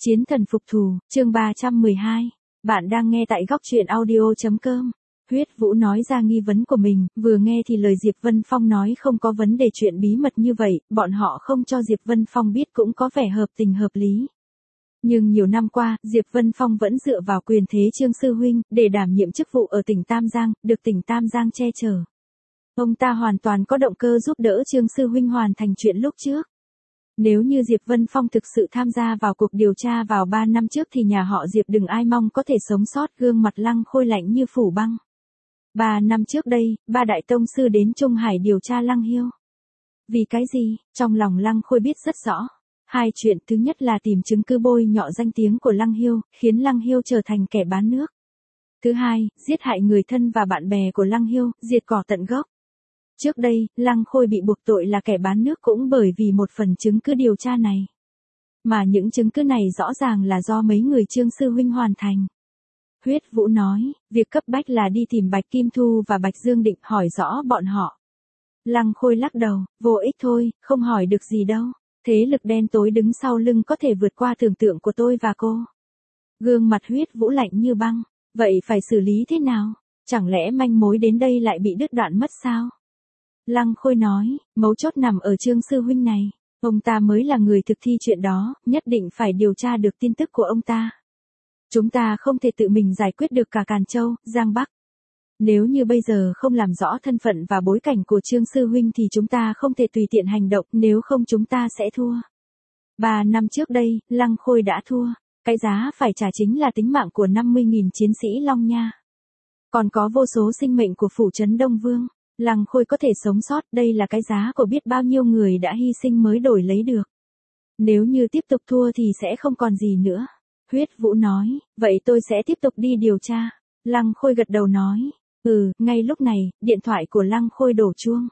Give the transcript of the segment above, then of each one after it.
Chiến thần phục thù, chương 312. Bạn đang nghe tại góc truyện audio.com. Huyết Vũ nói ra nghi vấn của mình, vừa nghe thì lời Diệp Vân Phong nói không có vấn đề chuyện bí mật như vậy, bọn họ không cho Diệp Vân Phong biết cũng có vẻ hợp tình hợp lý. Nhưng nhiều năm qua, Diệp Vân Phong vẫn dựa vào quyền thế Trương Sư Huynh, để đảm nhiệm chức vụ ở tỉnh Tam Giang, được tỉnh Tam Giang che chở. Ông ta hoàn toàn có động cơ giúp đỡ Trương Sư Huynh hoàn thành chuyện lúc trước. Nếu như Diệp Vân Phong thực sự tham gia vào cuộc điều tra vào 3 năm trước thì nhà họ Diệp đừng ai mong có thể sống sót. Gương mặt Lăng Khôi lạnh như phủ băng. 3 năm trước đây, ba đại tông sư đến Trung Hải điều tra Lăng Hiêu. Vì cái gì? Trong lòng Lăng Khôi biết rất rõ. Hai chuyện, thứ nhất là tìm chứng cứ bôi nhọ danh tiếng của Lăng Hiêu, khiến Lăng Hiêu trở thành kẻ bán nước. Thứ hai, giết hại người thân và bạn bè của Lăng Hiêu, diệt cỏ tận gốc. Trước đây, Lăng Khôi bị buộc tội là kẻ bán nước cũng bởi vì một phần chứng cứ điều tra này. Mà những chứng cứ này rõ ràng là do mấy người Trương Sư Huynh hoàn thành. Huyết Vũ nói, việc cấp bách là đi tìm Bạch Kim Thu và Bạch Dương Định hỏi rõ bọn họ. Lăng Khôi lắc đầu, vô ích thôi, không hỏi được gì đâu. Thế lực đen tối đứng sau lưng có thể vượt qua tưởng tượng của tôi và cô. Gương mặt Huyết Vũ lạnh như băng, vậy phải xử lý thế nào? Chẳng lẽ manh mối đến đây lại bị đứt đoạn mất sao? Lăng Khôi nói, mấu chốt nằm ở Trương Sư Huynh này. Ông ta mới là người thực thi chuyện đó, nhất định phải điều tra được tin tức của ông ta. Chúng ta không thể tự mình giải quyết được cả Càn Châu, Giang Bắc. Nếu như bây giờ không làm rõ thân phận và bối cảnh của Trương Sư Huynh thì chúng ta không thể tùy tiện hành động, nếu không chúng ta sẽ thua. 3 năm trước đây, Lăng Khôi đã thua. Cái giá phải trả chính là tính mạng của 50.000 chiến sĩ Long Nha. Còn có vô số sinh mệnh của phủ trấn Đông Vương. Lăng Khôi có thể sống sót, đây là cái giá của biết bao nhiêu người đã hy sinh mới đổi lấy được. Nếu như tiếp tục thua thì sẽ không còn gì nữa. Huyết Vũ nói, vậy tôi sẽ tiếp tục đi điều tra. Lăng Khôi gật đầu nói, ngay lúc này, điện thoại của Lăng Khôi đổ chuông.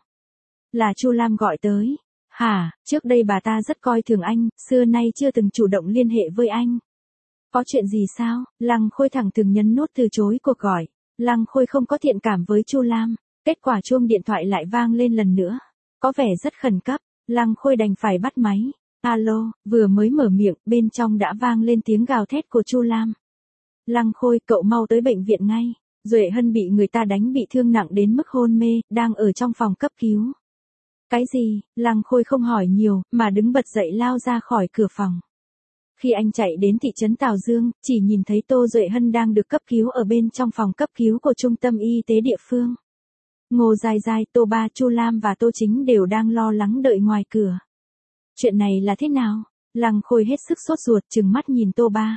Là Chu Lam gọi tới. Hả, trước đây bà ta rất coi thường anh, xưa nay chưa từng chủ động liên hệ với anh. Có chuyện gì sao? Lăng Khôi thẳng thừng nhấn nút từ chối cuộc gọi. Lăng Khôi không có thiện cảm với Chu Lam. Kết quả chuông điện thoại lại vang lên lần nữa. Có vẻ rất khẩn cấp. Lăng Khôi đành phải bắt máy. Alo, vừa mới mở miệng, bên trong đã vang lên tiếng gào thét của Chu Lam. Lăng Khôi, cậu mau tới bệnh viện ngay. Duệ Hân bị người ta đánh bị thương nặng đến mức hôn mê, đang ở trong phòng cấp cứu. Cái gì? Lăng Khôi không hỏi nhiều, mà đứng bật dậy lao ra khỏi cửa phòng. Khi anh chạy đến thị trấn Tào Dương, chỉ nhìn thấy Tô Duệ Hân đang được cấp cứu ở bên trong phòng cấp cứu của trung tâm y tế địa phương. Ngô Dài Dài, Tô Ba, Chu Lam và Tô Chính đều đang lo lắng đợi ngoài cửa. Chuyện này là thế nào? Lăng Khôi hết sức sốt ruột trừng mắt nhìn Tô Ba.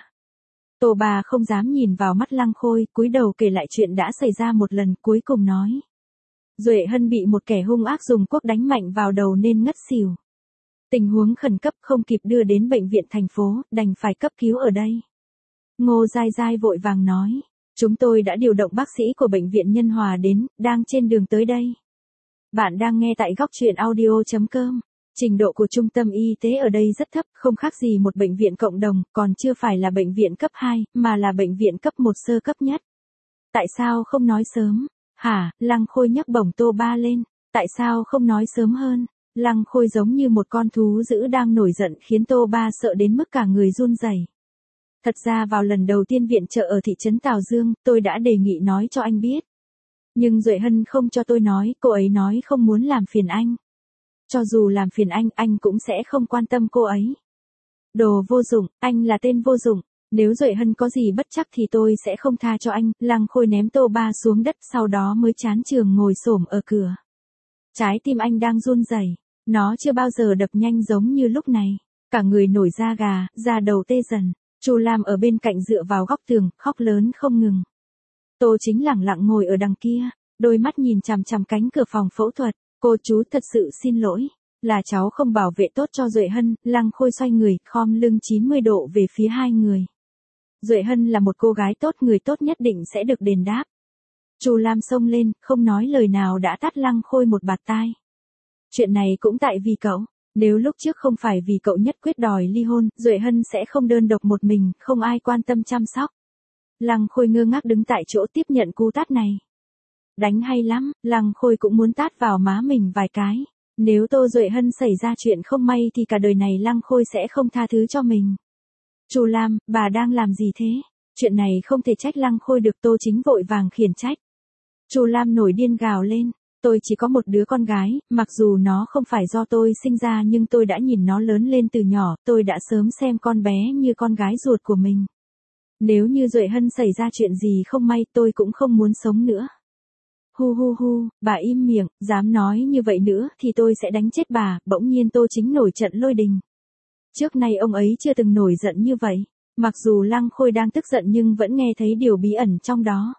Tô Ba không dám nhìn vào mắt Lăng Khôi, cúi đầu kể lại chuyện đã xảy ra một lần, cuối cùng nói. Duệ Hân bị một kẻ hung ác dùng cuốc đánh mạnh vào đầu nên ngất xỉu. Tình huống khẩn cấp không kịp đưa đến bệnh viện thành phố, đành phải cấp cứu ở đây. Ngô Dài Dài vội vàng nói. Chúng tôi đã điều động bác sĩ của bệnh viện Nhân Hòa đến, đang trên đường tới đây. Bạn đang nghe tại góc truyện audio.com. Trình độ của trung tâm y tế ở đây rất thấp, không khác gì một bệnh viện cộng đồng, còn chưa phải là bệnh viện cấp 2, mà là bệnh viện cấp 1 sơ cấp nhất. Tại sao không nói sớm? Hả? Lăng Khôi nhấc bổng Tô Ba lên. Tại sao không nói sớm hơn? Lăng Khôi giống như một con thú dữ đang nổi giận khiến Tô Ba sợ đến mức cả người run rẩy. Thật ra vào lần đầu tiên viện trợ ở thị trấn Tào Dương, tôi đã đề nghị nói cho anh biết. Nhưng Duệ Hân không cho tôi nói, cô ấy nói không muốn làm phiền anh. Cho dù làm phiền anh cũng sẽ không quan tâm cô ấy. Đồ vô dụng, anh là tên vô dụng. Nếu Duệ Hân có gì bất chắc thì tôi sẽ không tha cho anh. Lăng Khôi ném Tô Ba xuống đất, sau đó mới chán chường ngồi xổm ở cửa. Trái tim anh đang run rẩy, nó chưa bao giờ đập nhanh giống như lúc này. Cả người nổi da gà, da đầu tê dần. Chu Lam ở bên cạnh dựa vào góc tường, khóc lớn không ngừng. Tô Chính lẳng lặng ngồi ở đằng kia, đôi mắt nhìn chằm chằm cánh cửa phòng phẫu thuật. Cô chú thật sự xin lỗi, là cháu không bảo vệ tốt cho Duệ Hân. Lăng Khôi xoay người, khom lưng 90 độ về phía hai người. Duệ Hân là một cô gái tốt, người tốt nhất định sẽ được đền đáp. Chu Lam xông lên, không nói lời nào đã tát Lăng Khôi một bạt tai. Chuyện này cũng tại vì cậu. Nếu lúc trước không phải vì cậu nhất quyết đòi ly hôn, Duệ Hân sẽ không đơn độc một mình, không ai quan tâm chăm sóc. Lăng Khôi ngơ ngác đứng tại chỗ tiếp nhận cú tát này. Đánh hay lắm, Lăng Khôi cũng muốn tát vào má mình vài cái. Nếu Tô Duệ Hân xảy ra chuyện không may thì cả đời này Lăng Khôi sẽ không tha thứ cho mình. Chu Lam, bà đang làm gì thế? Chuyện này không thể trách Lăng Khôi được, Tô Chính vội vàng khiển trách. Chu Lam nổi điên gào lên. Tôi chỉ có một đứa con gái, mặc dù nó không phải do tôi sinh ra nhưng tôi đã nhìn nó lớn lên từ nhỏ, tôi đã sớm xem con bé như con gái ruột của mình. Nếu như Duệ Hân xảy ra chuyện gì không may tôi cũng không muốn sống nữa. Hu hu hu, bà im miệng, dám nói như vậy nữa thì tôi sẽ đánh chết bà. Bỗng nhiên Tô Chính nổi trận lôi đình. Trước nay ông ấy chưa từng nổi giận như vậy. Mặc dù Lăng Khôi đang tức giận nhưng vẫn nghe thấy điều bí ẩn trong đó.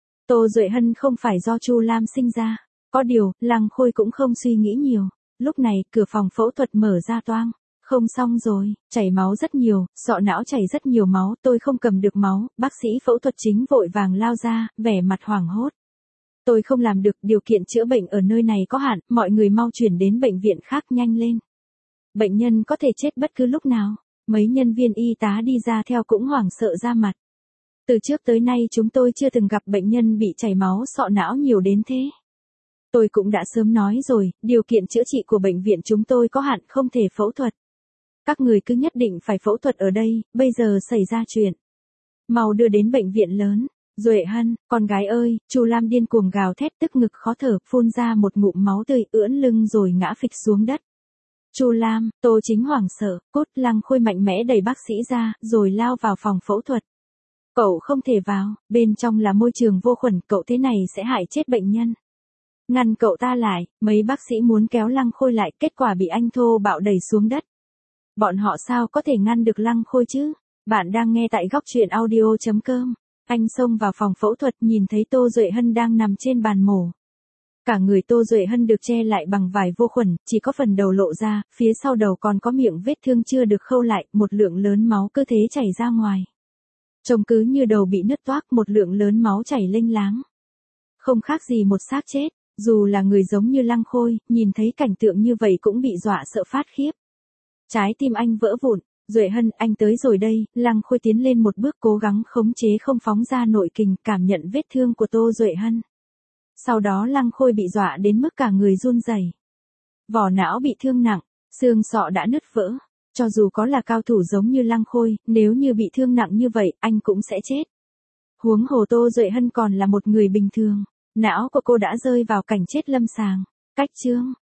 Tô Duệ Hân không phải do Chu Lam sinh ra. Có điều, Lăng Khôi cũng không suy nghĩ nhiều. Lúc này, cửa phòng phẫu thuật mở ra toang. Không xong rồi, chảy máu rất nhiều, sọ não chảy rất nhiều máu, tôi không cầm được máu. Bác sĩ phẫu thuật chính vội vàng lao ra, vẻ mặt hoảng hốt. Tôi không làm được, điều kiện chữa bệnh ở nơi này có hạn, mọi người mau chuyển đến bệnh viện khác nhanh lên. Bệnh nhân có thể chết bất cứ lúc nào. Mấy nhân viên y tá đi ra theo cũng hoảng sợ ra mặt. Từ trước tới nay chúng tôi chưa từng gặp bệnh nhân bị chảy máu sọ não nhiều đến thế. Tôi cũng đã sớm nói rồi, điều kiện chữa trị của bệnh viện chúng tôi có hạn, không thể phẫu thuật. Các người cứ nhất định phải phẫu thuật ở đây, bây giờ xảy ra chuyện. Mau đưa đến bệnh viện lớn. Duệ Hân, con gái ơi, Chu Lam điên cuồng gào thét, tức ngực khó thở, phun ra một ngụm máu tươi, ưỡn lưng rồi ngã phịch xuống đất. Chu Lam, Tô Chính hoảng sợ, Lăng Khôi mạnh mẽ đẩy bác sĩ ra, rồi lao vào phòng phẫu thuật. Cậu không thể vào, bên trong là môi trường vô khuẩn, cậu thế này sẽ hại chết bệnh nhân. Ngăn cậu ta lại, mấy bác sĩ muốn kéo Lăng Khôi lại, kết quả bị anh thô bạo đẩy xuống đất. Bọn họ sao có thể ngăn được Lăng Khôi chứ? Bạn đang nghe tại góc truyện audio.com. Anh xông vào phòng phẫu thuật nhìn thấy Tô Duệ Hân đang nằm trên bàn mổ. Cả người Tô Duệ Hân được che lại bằng vải vô khuẩn, chỉ có phần đầu lộ ra, phía sau đầu còn có miệng vết thương chưa được khâu lại, một lượng lớn máu cứ thế chảy ra ngoài. Trông cứ như đầu bị nứt toác, một lượng lớn máu chảy lênh láng. Không khác gì một xác chết, dù là người giống như Lăng Khôi, nhìn thấy cảnh tượng như vậy cũng bị dọa sợ phát khiếp. Trái tim anh vỡ vụn. Duệ Hân, anh tới rồi đây. Lăng Khôi tiến lên một bước cố gắng khống chế không phóng ra nội kình, cảm nhận vết thương của Tô Duệ Hân. Sau đó Lăng Khôi bị dọa đến mức cả người run rẩy. Vỏ não bị thương nặng, xương sọ đã nứt vỡ. Cho dù có là cao thủ giống như Lăng Khôi, nếu như bị thương nặng như vậy, anh cũng sẽ chết. Huống hồ Tô Duệ Hân còn là một người bình thường. Não của cô đã rơi vào cảnh chết lâm sàng. Cách chương